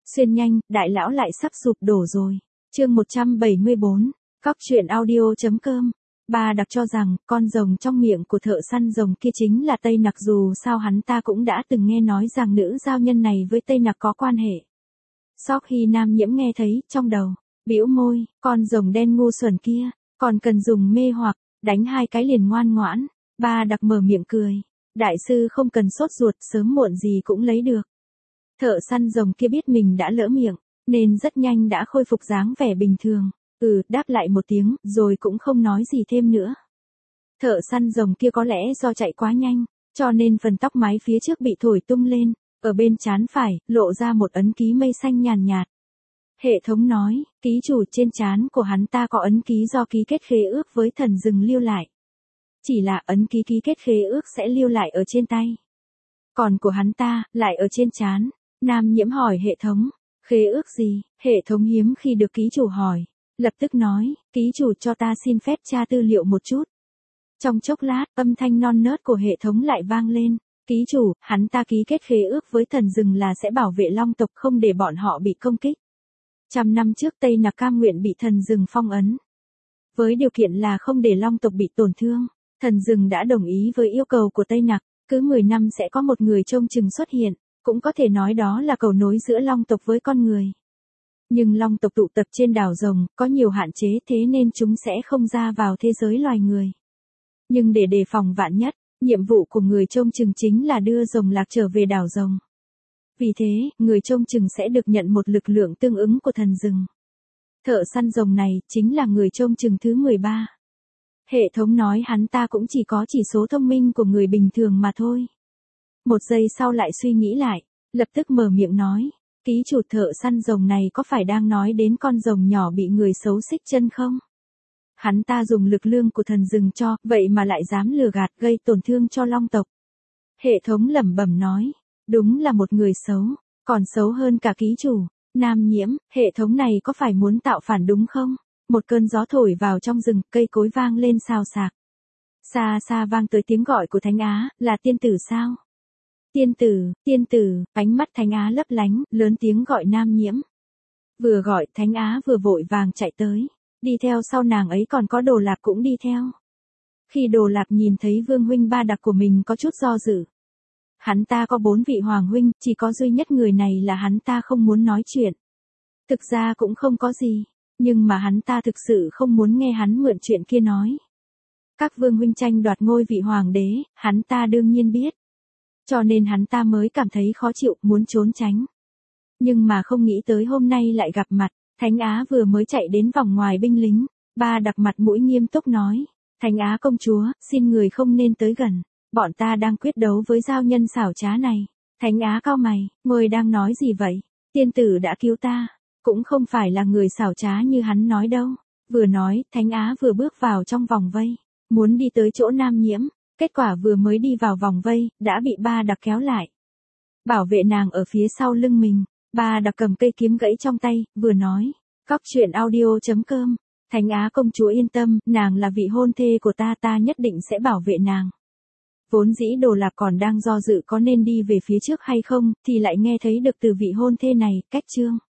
Xuyên nhanh, đại lão lại sắp sụp đổ rồi. Chương 174, Cóc truyện audio.com. Ba Đặc cho rằng, con rồng trong miệng của thợ săn rồng kia chính là Tây Nặc, dù sao hắn ta cũng đã từng nghe nói rằng nữ giao nhân này với Tây Nặc có quan hệ. Sau khi Nam Nhiễm nghe thấy, trong đầu, bĩu môi, con rồng đen ngu xuẩn kia, còn cần dùng mê hoặc, đánh 2 cái liền ngoan ngoãn. Ba Đặc mở miệng cười, đại sư không cần sốt ruột, sớm muộn gì cũng lấy được. Thợ săn rồng kia biết mình đã lỡ miệng, nên rất nhanh đã khôi phục dáng vẻ bình thường. Đáp lại một tiếng, rồi cũng không nói gì thêm nữa. Thợ săn rồng kia có lẽ do chạy quá nhanh, cho nên phần tóc mái phía trước bị thổi tung lên, ở bên trán phải, lộ ra một ấn ký mây xanh nhàn nhạt. Hệ thống nói, ký chủ trên trán của hắn ta có ấn ký do ký kết khế ước với thần rừng lưu lại. Chỉ là ấn ký ký kết khế ước sẽ lưu lại ở trên tay. Còn của hắn ta, lại ở trên trán. Nam Nhiễm hỏi hệ thống, khế ước gì? Hệ thống hiếm khi được ký chủ hỏi. Lập tức nói, ký chủ cho ta xin phép tra tư liệu một chút. Trong chốc lát, âm thanh non nớt của hệ thống lại vang lên. Ký chủ, hắn ta ký kết khế ước với thần rừng là sẽ bảo vệ long tộc không để bọn họ bị công kích. 100 năm trước Tây Nặc cam nguyện bị thần rừng phong ấn. Với điều kiện là không để long tộc bị tổn thương, thần rừng đã đồng ý với yêu cầu của Tây Nặc, cứ 10 năm sẽ có một người trông chừng xuất hiện, cũng có thể nói đó là cầu nối giữa long tộc với con người. Nhưng long tộc tụ tập trên đảo rồng, có nhiều hạn chế thế nên chúng sẽ không ra vào thế giới loài người. Nhưng để đề phòng vạn nhất, nhiệm vụ của người trông chừng chính là đưa rồng lạc trở về đảo rồng. Vì thế, người trông chừng sẽ được nhận một lực lượng tương ứng của thần rừng. Thợ săn rồng này, chính là người trông chừng thứ 13. Hệ thống nói hắn ta cũng chỉ có chỉ số thông minh của người bình thường mà thôi. Một giây sau lại suy nghĩ lại, lập tức mở miệng nói, ký chủ thợ săn rồng này có phải đang nói đến con rồng nhỏ bị người xấu xích chân không? Hắn ta dùng lực lượng của thần rừng cho, vậy mà lại dám lừa gạt gây tổn thương cho long tộc. Hệ thống lẩm bẩm nói, đúng là một người xấu, còn xấu hơn cả ký chủ. Nam Nhiễm, hệ thống này có phải muốn tạo phản đúng không? Một cơn gió thổi vào trong rừng, cây cối vang lên xào xạc. Xa xa vang tới tiếng gọi của Thánh Á, là tiên tử sao? Tiên tử, ánh mắt Thánh Á lấp lánh, lớn tiếng gọi Nam Nhiễm. Vừa gọi, Thánh Á vừa vội vàng chạy tới, đi theo sau nàng ấy còn có Đồ Lạc cũng đi theo. Khi Đồ Lạc nhìn thấy vương huynh Ba Đặc của mình có chút do dự. Hắn ta có 4 vị hoàng huynh, chỉ có duy nhất người này là hắn ta không muốn nói chuyện. Thực ra cũng không có gì, nhưng mà hắn ta thực sự không muốn nghe hắn mượn chuyện kia nói. Các vương huynh tranh đoạt ngôi vị hoàng đế, hắn ta đương nhiên biết. Cho nên hắn ta mới cảm thấy khó chịu, muốn trốn tránh. Nhưng mà không nghĩ tới hôm nay lại gặp mặt, Thánh Á vừa mới chạy đến vòng ngoài binh lính, Ba Đặc mặt mũi nghiêm túc nói, Thánh Á công chúa, xin người không nên tới gần, bọn ta đang quyết đấu với giao nhân xảo trá này. Thánh Á cau mày, ngươi đang nói gì vậy? Tiên tử đã cứu ta, cũng không phải là người xảo trá như hắn nói đâu. Vừa nói, Thánh Á vừa bước vào trong vòng vây, muốn đi tới chỗ Nam Nhiễm. Kết quả vừa mới đi vào vòng vây, đã bị Ba Đặc kéo lại. Bảo vệ nàng ở phía sau lưng mình, Ba Đặc cầm cây kiếm gãy trong tay, vừa nói, Cóc truyện audio.com, Thánh Á công chúa yên tâm, nàng là vị hôn thê của ta nhất định sẽ bảo vệ nàng. Vốn dĩ Đồ Lạc còn đang do dự có nên đi về phía trước hay không, thì lại nghe thấy được từ vị hôn thê này, cách chương.